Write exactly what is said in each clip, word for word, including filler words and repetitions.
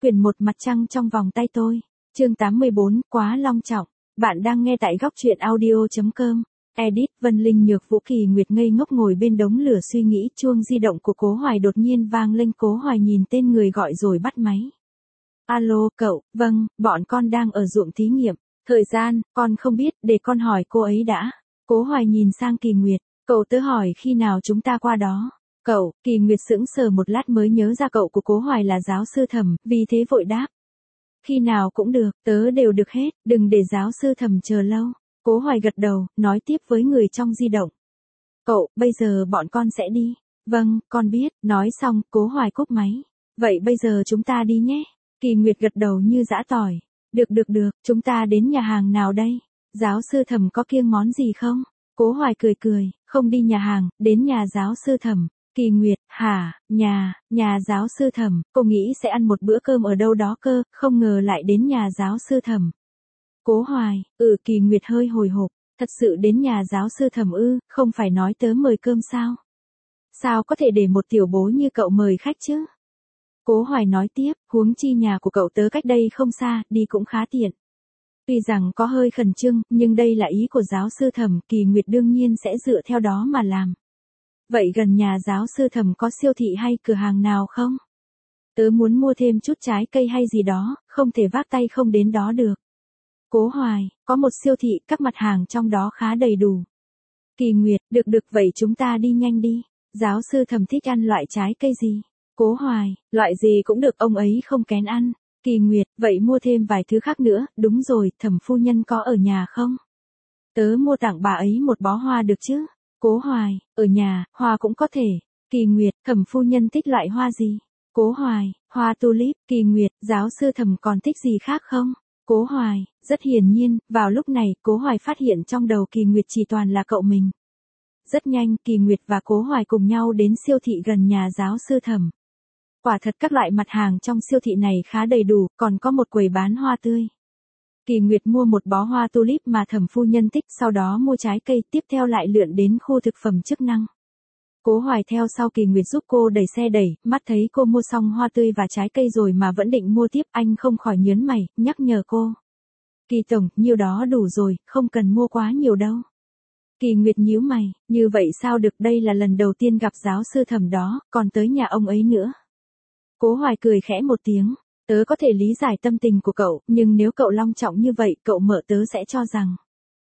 Quyển một Mặt trăng trong vòng tay tôi. Chương tám mươi bốn, quá long trọng. Bạn đang nghe tại góc truyện audio chấm com. Edit Vân Linh Nhược Vũ Kỳ Nguyệt ngây ngốc ngồi bên đống lửa suy nghĩ, chuông di động của Cố Hoài đột nhiên vang lên. Cố Hoài nhìn tên người gọi rồi bắt máy. Alo, cậu, vâng, bọn con đang ở ruộng thí nghiệm. Thời gian, con không biết, để con hỏi cô ấy đã. Cố Hoài nhìn sang Kỳ Nguyệt, cậu tớ hỏi khi nào chúng ta qua đó. Cậu, Kỳ Nguyệt sững sờ một lát mới nhớ ra cậu của Cố Hoài là giáo sư Thẩm, vì thế vội đáp. Khi nào cũng được, tớ đều được hết, đừng để giáo sư Thẩm chờ lâu. Cố Hoài gật đầu, nói tiếp với người trong di động. Cậu, bây giờ bọn con sẽ đi. Vâng, con biết, nói xong, Cố Hoài cúp máy. Vậy bây giờ chúng ta đi nhé. Kỳ Nguyệt gật đầu như giã tỏi. Được được được, chúng ta đến nhà hàng nào đây? Giáo sư Thẩm có kiêng món gì không? Cố Hoài cười cười, không đi nhà hàng, đến nhà giáo sư Thẩm. Kỳ Nguyệt, hả, nhà, nhà giáo sư Thẩm, cô nghĩ sẽ ăn một bữa cơm ở đâu đó cơ, không ngờ lại đến nhà giáo sư Thẩm. Cố Hoài, ừ Kỳ Nguyệt hơi hồi hộp, thật sự đến nhà giáo sư Thẩm ư, không phải nói tớ mời cơm sao? Sao có thể để một tiểu bối như cậu mời khách chứ? Cố Hoài nói tiếp, huống chi nhà của cậu tớ cách đây không xa, đi cũng khá tiện. Tuy rằng có hơi khẩn trương, nhưng đây là ý của giáo sư Thẩm, Kỳ Nguyệt đương nhiên sẽ dựa theo đó mà làm. Vậy gần nhà giáo sư Thẩm có siêu thị hay cửa hàng nào không? Tớ muốn mua thêm chút trái cây hay gì đó, không thể vác tay không đến đó được. Cố Hoài, có một siêu thị, các mặt hàng trong đó khá đầy đủ. Kỳ Nguyệt, được được vậy chúng ta đi nhanh đi. Giáo sư Thẩm thích ăn loại trái cây gì? Cố Hoài, loại gì cũng được, ông ấy không kén ăn. Kỳ Nguyệt, vậy mua thêm vài thứ khác nữa, đúng rồi, Thẩm phu nhân có ở nhà không? Tớ mua tặng bà ấy một bó hoa được chứ? Cố Hoài, ở nhà, hoa cũng có thể. Kỳ Nguyệt, Thẩm phu nhân thích loại hoa gì? Cố Hoài, hoa tulip. Kỳ Nguyệt, giáo sư Thẩm còn thích gì khác không? Cố Hoài, rất hiển nhiên, vào lúc này, Cố Hoài phát hiện trong đầu Kỳ Nguyệt chỉ toàn là cậu mình. Rất nhanh, Kỳ Nguyệt và Cố Hoài cùng nhau đến siêu thị gần nhà giáo sư Thẩm. Quả thật các loại mặt hàng trong siêu thị này khá đầy đủ, còn có một quầy bán hoa tươi. Kỳ Nguyệt mua một bó hoa tulip mà Thẩm phu nhân thích, sau đó mua trái cây, tiếp theo lại lượn đến khu thực phẩm chức năng. Cố Hoài theo sau Kỳ Nguyệt giúp cô đẩy xe đẩy, mắt thấy cô mua xong hoa tươi và trái cây rồi mà vẫn định mua tiếp, anh không khỏi nhớn mày, nhắc nhở cô. Kỳ tổng, nhiêu đó đủ rồi, không cần mua quá nhiều đâu. Kỳ Nguyệt nhíu mày, như vậy sao được, đây là lần đầu tiên gặp giáo sư Thẩm đó, còn tới nhà ông ấy nữa. Cố Hoài cười khẽ một tiếng. Tớ có thể lý giải tâm tình của cậu, nhưng nếu cậu long trọng như vậy, cậu mợ tớ sẽ cho rằng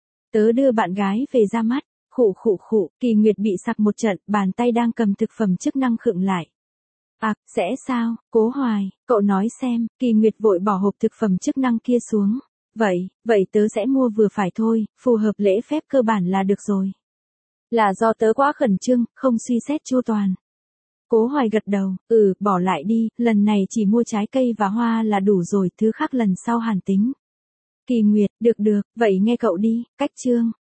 tớ đưa bạn gái về ra mắt. Khụ khụ khụ, Kỳ Nguyệt bị sặc một trận, bàn tay đang cầm thực phẩm chức năng khựng lại. À, sẽ sao? Cố Hoài, cậu nói xem. Kỳ Nguyệt vội bỏ hộp thực phẩm chức năng kia xuống. Vậy, vậy tớ sẽ mua vừa phải thôi, phù hợp lễ phép cơ bản là được rồi. Là do tớ quá khẩn trương, không suy xét chu toàn. Cố Hoài gật đầu, ừ, bỏ lại đi, lần này chỉ mua trái cây và hoa là đủ rồi, thứ khác lần sau hàn tính. Kỳ Nguyệt, được được, vậy nghe cậu đi, cách chương.